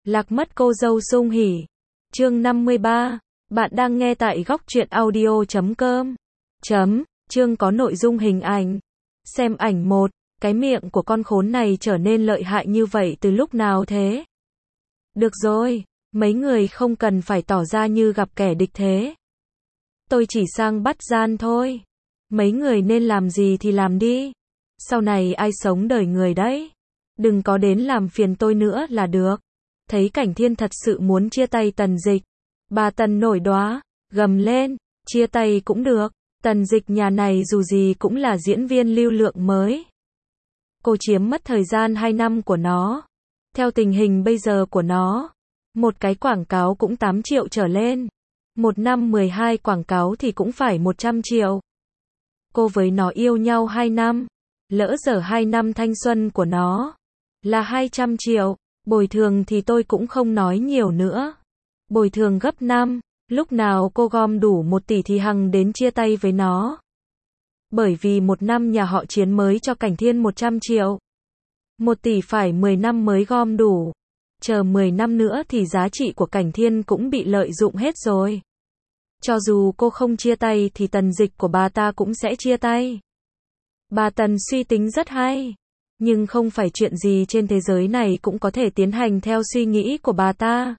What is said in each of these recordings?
Lạc mất cô dâu sung hỉ. Chương 53. Bạn đang nghe tại góc truyện audio.com. Chương có nội dung hình ảnh. Xem ảnh 1. Cái miệng của con khốn này trở nên lợi hại như vậy từ lúc nào thế? Được rồi, mấy người không cần phải tỏ ra như gặp kẻ địch thế. Tôi chỉ sang bắt gian thôi. Mấy người nên làm gì thì làm đi. Sau này ai sống đời người đấy. Đừng có đến làm phiền tôi nữa là được. Thấy Cảnh Thiên thật sự muốn chia tay Tần Dịch. Bà Tần nổi đoá, gầm lên, chia tay cũng được. Tần Dịch nhà này dù gì cũng là diễn viên lưu lượng mới. Cô chiếm mất thời gian 2 năm của nó. Theo tình hình bây giờ của nó, một cái quảng cáo cũng 8 triệu trở lên. Một năm 12 quảng cáo thì cũng phải 100 triệu. Cô với nó yêu nhau 2 năm. Lỡ dở 2 năm thanh xuân của nó là 200 triệu. Bồi thường thì tôi cũng không nói nhiều nữa. Bồi thường gấp 5. Lúc nào cô gom đủ 1 tỷ thì hằng đến chia tay với nó. Bởi vì 1 năm nhà họ Chiến mới cho Cảnh Thiên 100 triệu. 1 tỷ phải 10 năm mới gom đủ. Chờ 10 năm nữa thì giá trị của Cảnh Thiên cũng bị lợi dụng hết rồi. Cho dù cô không chia tay thì Tần Dịch của bà ta cũng sẽ chia tay. Bà Tần suy tính rất hay. Nhưng không phải chuyện gì trên thế giới này cũng có thể tiến hành theo suy nghĩ của bà ta.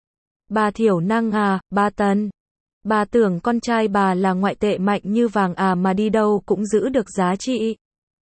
Bà thiểu năng à, bà Tần. Bà tưởng con trai bà là ngoại tệ mạnh như vàng à mà đi đâu cũng giữ được giá trị.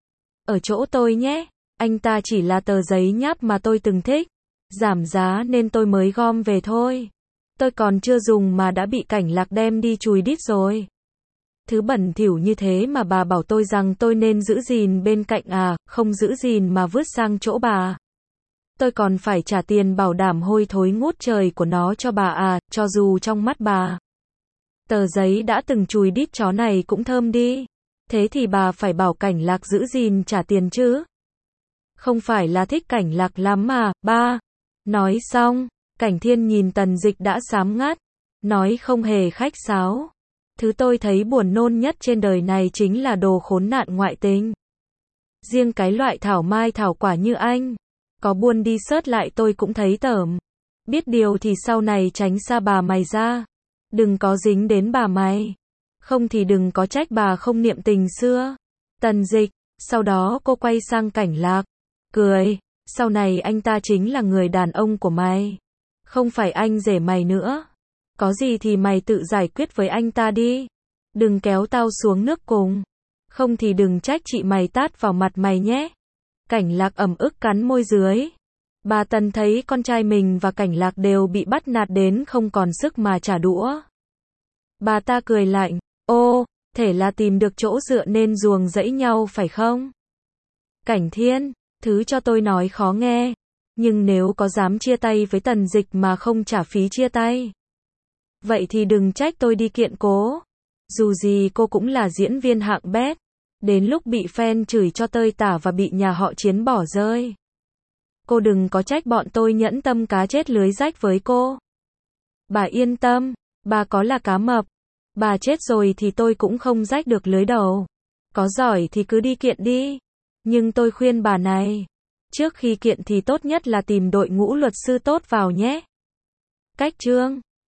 Ở chỗ tôi nhé, anh ta chỉ là tờ giấy nháp mà tôi từng thích. Giảm giá nên tôi mới gom về thôi. Tôi còn chưa dùng mà đã bị Cảnh Lạc đem đi chùi đít rồi. Thứ bẩn thỉu như thế mà bà bảo tôi rằng tôi nên giữ gìn bên cạnh à, không giữ gìn mà vứt sang chỗ bà. Tôi còn phải trả tiền bảo đảm hôi thối ngút trời của nó cho bà à, cho dù trong mắt bà. Tờ giấy đã từng chùi đít chó này cũng thơm đi. Thế thì bà phải bảo Cảnh Lạc giữ gìn trả tiền chứ. Không phải là thích Cảnh Lạc lắm mà, ba. Nói xong, Cảnh Thiên nhìn Tần Dịch đã xám ngắt. Nói không hề khách sáo. Thứ tôi thấy buồn nôn nhất trên đời này chính là đồ khốn nạn ngoại tình. Riêng cái loại thảo mai thảo quả như anh, có buôn đi search lại tôi cũng thấy tởm. Biết điều thì sau này tránh xa bà mày ra. Đừng có dính đến bà mày. Không thì đừng có trách bà không niệm tình xưa. Tần Dịch, sau đó cô quay sang Cảnh Lạc. Cười, sau này anh ta chính là người đàn ông của mày. Không phải anh rể mày nữa. Có gì thì mày tự giải quyết với anh ta đi. Đừng kéo tao xuống nước cùng. Không thì đừng trách chị mày tát vào mặt mày nhé. Cảnh Lạc ẩm ức cắn môi dưới. Bà Tần thấy con trai mình và Cảnh Lạc đều bị bắt nạt đến không còn sức mà trả đũa. Bà ta cười lạnh. Ô, thể là tìm được chỗ dựa nên ruồng rẫy nhau phải không? Cảnh Thiên, thứ cho tôi nói khó nghe. Nhưng nếu có dám chia tay với Tần Dịch mà không trả phí chia tay, vậy thì đừng trách tôi đi kiện cố. Dù gì cô cũng là diễn viên hạng bét. Đến lúc bị fan chửi cho tơi tả và bị nhà họ Chiến bỏ rơi, cô đừng có trách bọn tôi nhẫn tâm cá chết lưới rách với cô. Bà yên tâm, bà có là cá mập. Bà chết rồi thì tôi cũng không rách được lưới đầu. Có giỏi thì cứ đi kiện đi. Nhưng tôi khuyên bà này, trước khi kiện thì tốt nhất là tìm đội ngũ luật sư tốt vào nhé. Cách chương